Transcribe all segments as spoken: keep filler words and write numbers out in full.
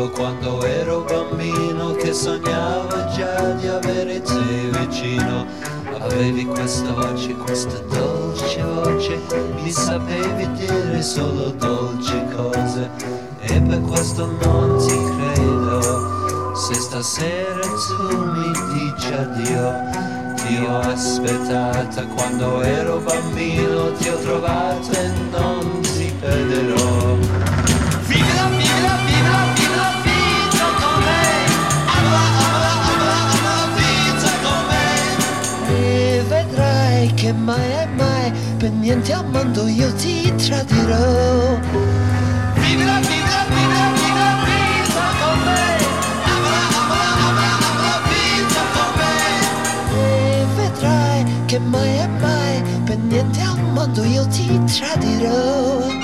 ricordo quando ero bambino che sognavo già di avere te vicino. Avevi questa voce, questa dolce voce, mi sapevi dire solo dolci cose e per questo non ti credo. Se stasera tu mi dici addio, ti ho aspettata quando ero bambino, ti ho trovato e non ti perderò. Vivila, vivila, vivila, vivila, vita con me, amala, amala, amala, amala, vita con me. E vedrai che mai e mai, per niente al mondo io ti tradirò. Vivila, vivila, vivila, vivila, vita con me, amala, amala, amala, amala, vita con me. E vedrai che mai e mai, per niente al mondo io ti tradirò.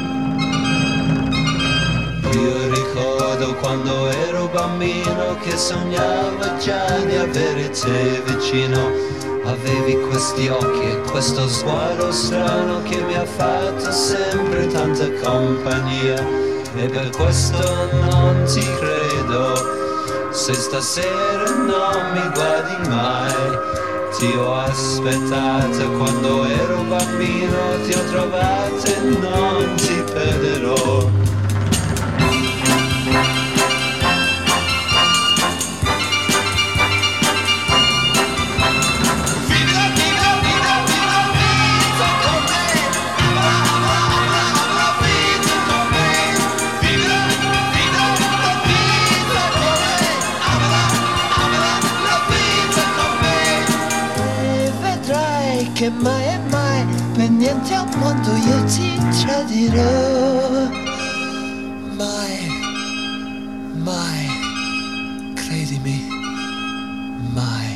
Io ricordo quando ero bambino che sognavo già di avere te vicino. Avevi questi occhi e questo sguardo strano che mi ha fatto sempre tanta compagnia. E per questo non ti credo, se stasera non mi guardi mai. Ti ho aspettata quando ero bambino, ti ho trovato e non ti perderò. Che mai e mai, per niente al mondo io ti tradirò. Mai, mai, credimi, mai.